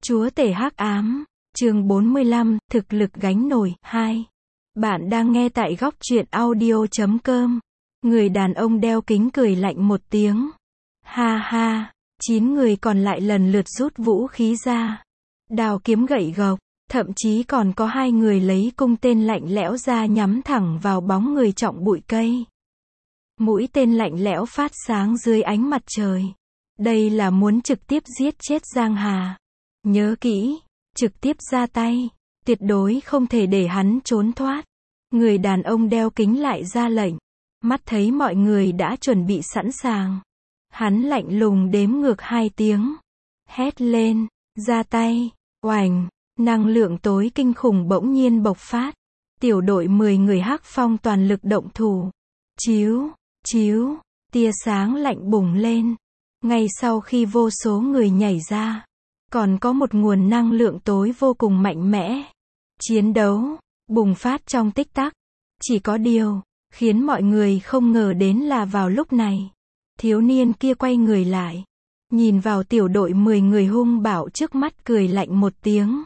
Chúa tể hắc ám, chương 45, thực lực gánh nổi, 2. Bạn đang nghe tại góc truyện audio.com. Người đàn ông đeo kính cười lạnh một tiếng. Ha ha, 9 người còn lại lần lượt rút vũ khí ra. Đao kiếm gậy gộc, thậm chí còn có 2 người lấy cung tên lạnh lẽo ra nhắm thẳng vào bóng người trọng bụi cây. Mũi tên lạnh lẽo phát sáng dưới ánh mặt trời. Đây là muốn trực tiếp giết chết Giang Hà. Nhớ kỹ, trực tiếp ra tay, tuyệt đối không thể để hắn trốn thoát. Người đàn ông đeo kính lại ra lệnh. Mắt thấy mọi người đã chuẩn bị sẵn sàng. Hắn lạnh lùng đếm ngược 2 tiếng. Hét lên, ra tay, oành, năng lượng tối kinh khủng bỗng nhiên bộc phát. Tiểu đội 10 người hắc phong toàn lực động thủ. Chiếu, chiếu, tia sáng lạnh bùng lên. Ngay sau khi vô số người nhảy ra, còn có một nguồn năng lượng tối vô cùng mạnh mẽ. Chiến đấu bùng phát trong tích tắc. Chỉ có điều khiến mọi người không ngờ đến là vào lúc này, thiếu niên kia quay người lại, nhìn vào tiểu đội 10 người hung bạo trước mắt cười lạnh một tiếng.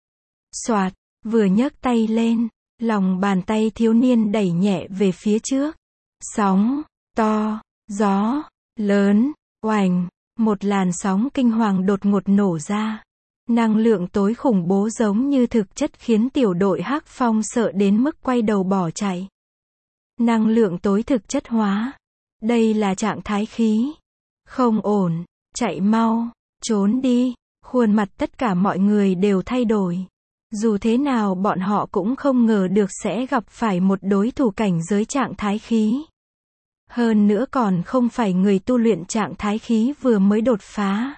Soạt, vừa nhấc tay lên, lòng bàn tay thiếu niên đẩy nhẹ về phía trước. Sóng to, gió lớn, oành, một làn sóng kinh hoàng đột ngột nổ ra. Năng lượng tối khủng bố giống như thực chất khiến tiểu đội hắc phong sợ đến mức quay đầu bỏ chạy. Năng lượng tối thực chất hóa. Đây là trạng thái khí. Không ổn, chạy mau, trốn đi. Khuôn mặt tất cả mọi người đều thay đổi. Dù thế nào bọn họ cũng không ngờ được sẽ gặp phải một đối thủ cảnh giới trạng thái khí. Hơn nữa còn không phải người tu luyện trạng thái khí vừa mới đột phá.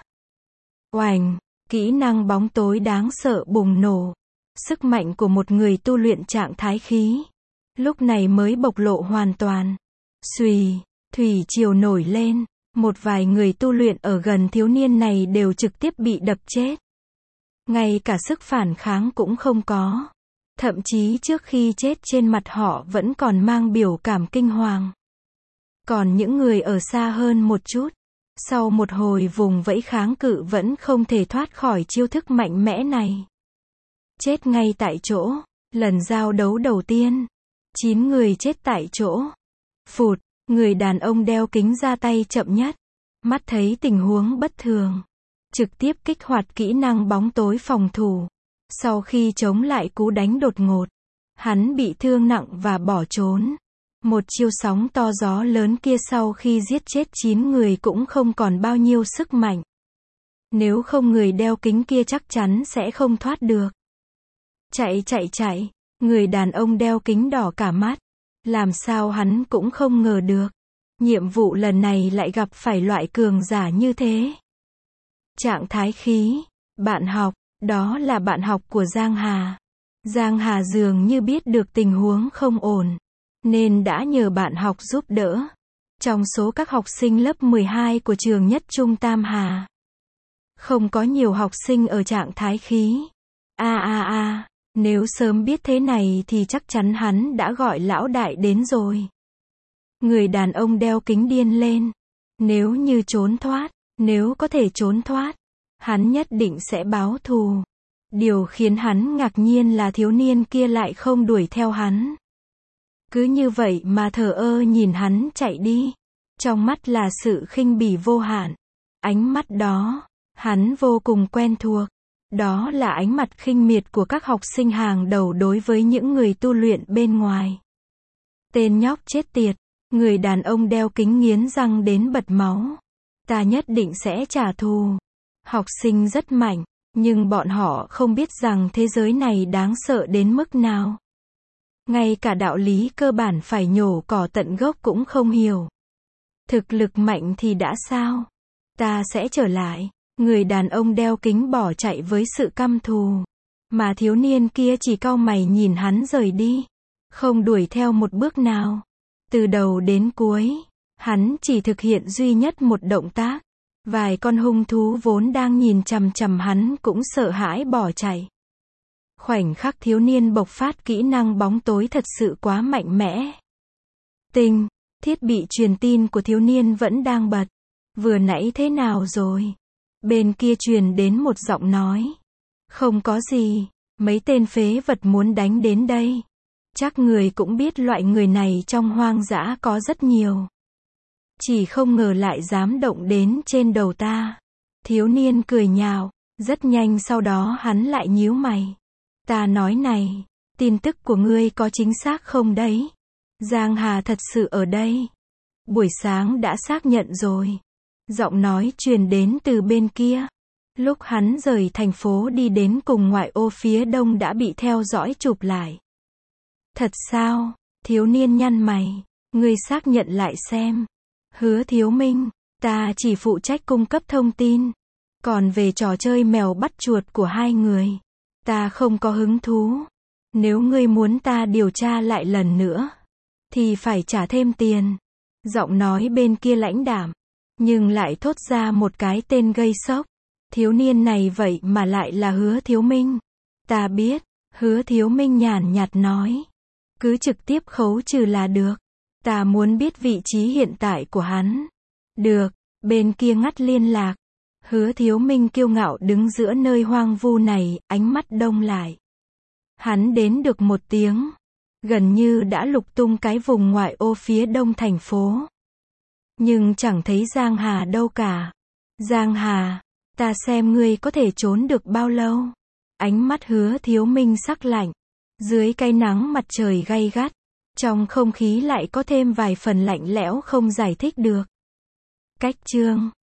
Oành, kỹ năng bóng tối đáng sợ bùng nổ. Sức mạnh của một người tu luyện trạng thái khí lúc này mới bộc lộ hoàn toàn. Xùy, thủy triều nổi lên. Một vài người tu luyện ở gần thiếu niên này đều trực tiếp bị đập chết. Ngay cả sức phản kháng cũng không có. Thậm chí trước khi chết trên mặt họ vẫn còn mang biểu cảm kinh hoàng. Còn những người ở xa hơn một chút, sau một hồi vùng vẫy kháng cự vẫn không thể thoát khỏi chiêu thức mạnh mẽ này. Chết ngay tại chỗ, lần giao đấu đầu tiên. 9 người chết tại chỗ. Phụt, người đàn ông đeo kính ra tay chậm nhất. Mắt thấy tình huống bất thường. Trực tiếp kích hoạt kỹ năng bóng tối phòng thủ. Sau khi chống lại cú đánh đột ngột, hắn bị thương nặng và bỏ trốn. Một chiêu sóng to gió lớn kia sau khi giết chết 9 người cũng không còn bao nhiêu sức mạnh. Nếu không người đeo kính kia chắc chắn sẽ không thoát được. Chạy chạy chạy, người đàn ông đeo kính đỏ cả mắt. Làm sao hắn cũng không ngờ được. Nhiệm vụ lần này lại gặp phải loại cường giả như thế. Trạng thái khí, bạn học, đó là bạn học của Giang Hà. Giang Hà dường như biết được tình huống không ổn, nên đã nhờ bạn học giúp đỡ. Trong số các học sinh lớp 12 của trường Nhất Trung Tam Hà, không có nhiều học sinh ở trạng thái khí. Nếu sớm biết thế này thì chắc chắn hắn đã gọi lão đại đến rồi. Người đàn ông đeo kính điên lên. Nếu như trốn thoát, nếu có thể trốn thoát, hắn nhất định sẽ báo thù. Điều khiến hắn ngạc nhiên là thiếu niên kia lại không đuổi theo hắn. Cứ như vậy mà thờ ơ nhìn hắn chạy đi. Trong mắt là sự khinh bỉ vô hạn. Ánh mắt đó, hắn vô cùng quen thuộc. Đó là ánh mặt khinh miệt của các học sinh hàng đầu đối với những người tu luyện bên ngoài. Tên nhóc chết tiệt, người đàn ông đeo kính nghiến răng đến bật máu. Ta nhất định sẽ trả thù. Học sinh rất mạnh, nhưng bọn họ không biết rằng thế giới này đáng sợ đến mức nào. Ngay cả đạo lý cơ bản phải nhổ cỏ tận gốc cũng không hiểu. Thực lực mạnh thì đã sao? Ta sẽ trở lại. Người đàn ông đeo kính bỏ chạy với sự căm thù. Mà thiếu niên kia chỉ cau mày nhìn hắn rời đi. Không đuổi theo một bước nào. Từ đầu đến cuối, hắn chỉ thực hiện duy nhất một động tác. Vài con hung thú vốn đang nhìn chằm chằm hắn cũng sợ hãi bỏ chạy. Khoảnh khắc thiếu niên bộc phát kỹ năng bóng tối thật sự quá mạnh mẽ. Tinh, thiết bị truyền tin của thiếu niên vẫn đang bật. Vừa nãy thế nào rồi? Bên kia truyền đến một giọng nói. Không có gì, mấy tên phế vật muốn đánh đến đây. Chắc người cũng biết loại người này trong hoang dã có rất nhiều. Chỉ không ngờ lại dám động đến trên đầu ta. Thiếu niên cười nhạo, rất nhanh sau đó hắn lại nhíu mày. Ta nói này, tin tức của ngươi có chính xác không đấy? Giang Hà thật sự ở đây. Buổi sáng đã xác nhận rồi. Giọng nói truyền đến từ bên kia. Lúc hắn rời thành phố đi đến cùng ngoại ô phía đông đã bị theo dõi chụp lại. Thật sao? Thiếu niên nhăn mày. Ngươi xác nhận lại xem. Hứa Thiếu Minh, ta chỉ phụ trách cung cấp thông tin. Còn về trò chơi mèo bắt chuột của hai người, ta không có hứng thú. Nếu ngươi muốn ta điều tra lại lần nữa, thì phải trả thêm tiền. Giọng nói bên kia lãnh đạm, nhưng lại thốt ra một cái tên gây sốc. Thiếu niên này vậy mà lại là Hứa Thiếu Minh. Ta biết, Hứa Thiếu Minh nhàn nhạt nói. Cứ trực tiếp khấu trừ là được. Ta muốn biết vị trí hiện tại của hắn. Được, bên kia ngắt liên lạc. Hứa Thiếu Minh kiêu ngạo đứng giữa nơi hoang vu này, ánh mắt đông lại. Hắn đến được 1 tiếng. Gần như đã lục tung cái vùng ngoại ô phía đông thành phố. Nhưng chẳng thấy Giang Hà đâu cả. Giang Hà, ta xem ngươi có thể trốn được bao lâu. Ánh mắt Hứa Thiếu Minh sắc lạnh. Dưới cái nắng mặt trời gay gắt, trong không khí lại có thêm vài phần lạnh lẽo không giải thích được. Cách chương